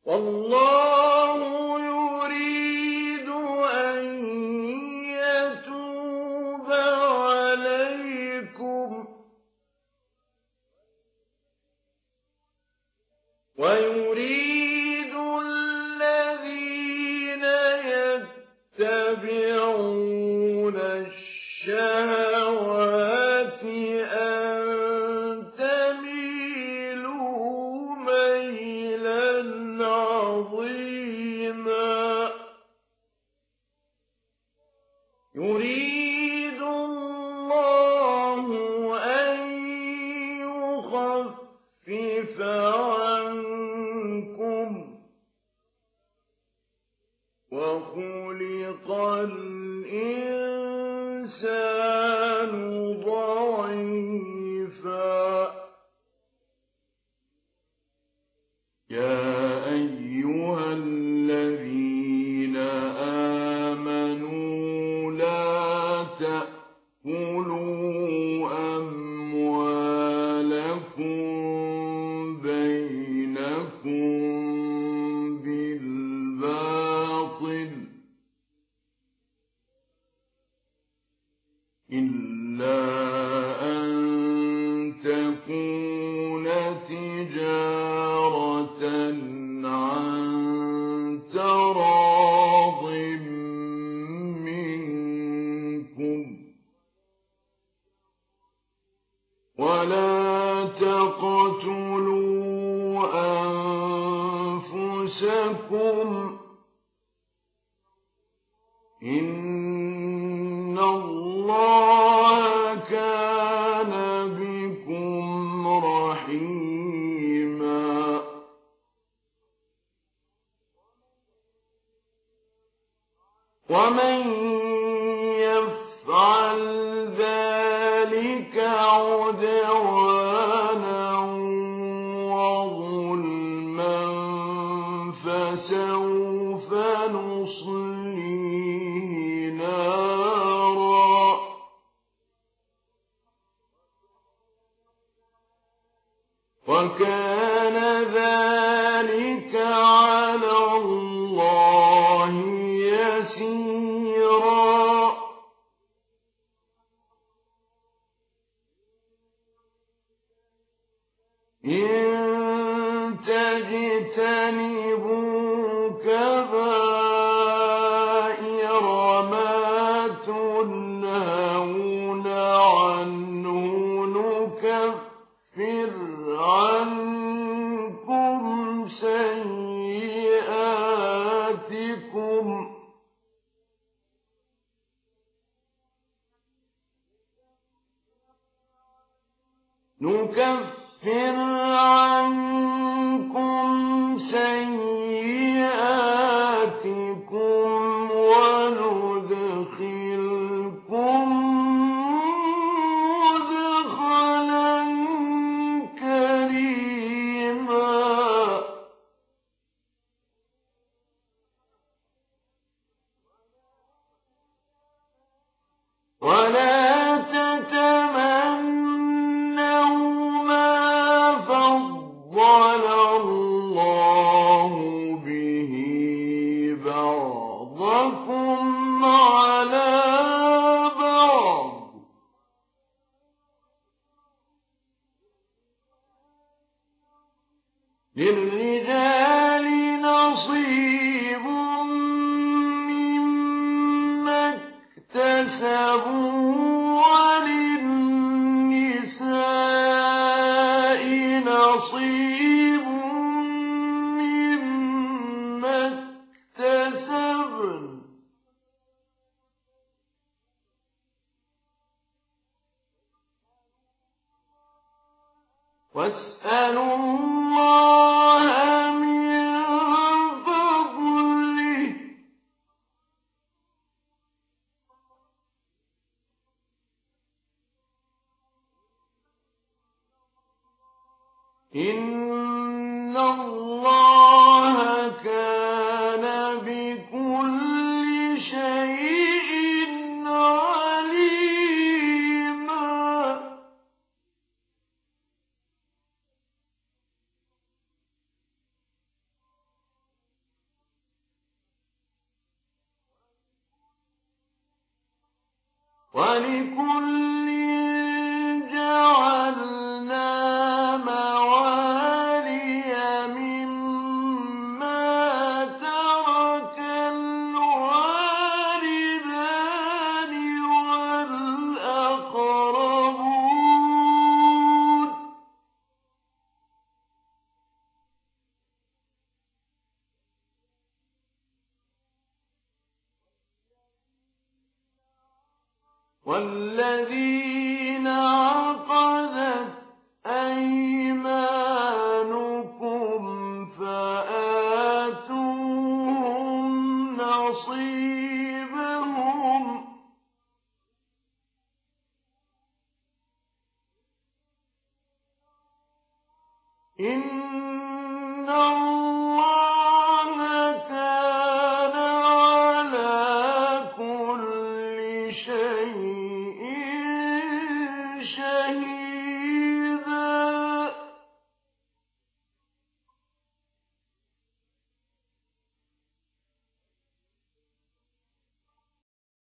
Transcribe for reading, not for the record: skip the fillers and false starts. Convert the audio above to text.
والله يريد أن يتوب عليكم ويريد الذين يتبعون الشهوات أن تميلوا ميلا عظيما يريد الله أن يخفف عنكم وخلق الإنسان ضعيفا يا أيها الذين آمنوا لا تأكلوا أموالكم بينكم بالباطل إلا أن تكون تجارة عن تراض منكم ولا تقتلوا أنفسكم إن الله كان بكم رحيما ومن يفعل ذلك عدوانا وظلما فسوف نصليه نارا وكان ذلك على الله يسيرا إن تجتنبوا كبائر ما تنهون عنه نكفر عنكم سيئاتكم وندخلكم مدخلا كريما ولا تتمنوا ما فضل الله به بعضكم على بعض للرجال نصيب مما اكتسبوا وللنساء نصيب مما اكتسبن واسألوا الله من فضله إن الله كان بكل شيء عليما وَلِكُلٍّ جَعَلْنَا مَوَالِيَ مِمَّا تَرَكَ الْوَالِدَانِ وَالْأَقْرَبُونَ ۚ وَالَّذِينَ عَقَدَتْ أَيْمَانُكُمْ فَآتُوهُمْ نَصِيبَهُمْ ۚ إِنَّ اللَّهَ كَانَ عَلَىٰ كُلِّ شَيْءٍ شَهِيدًا.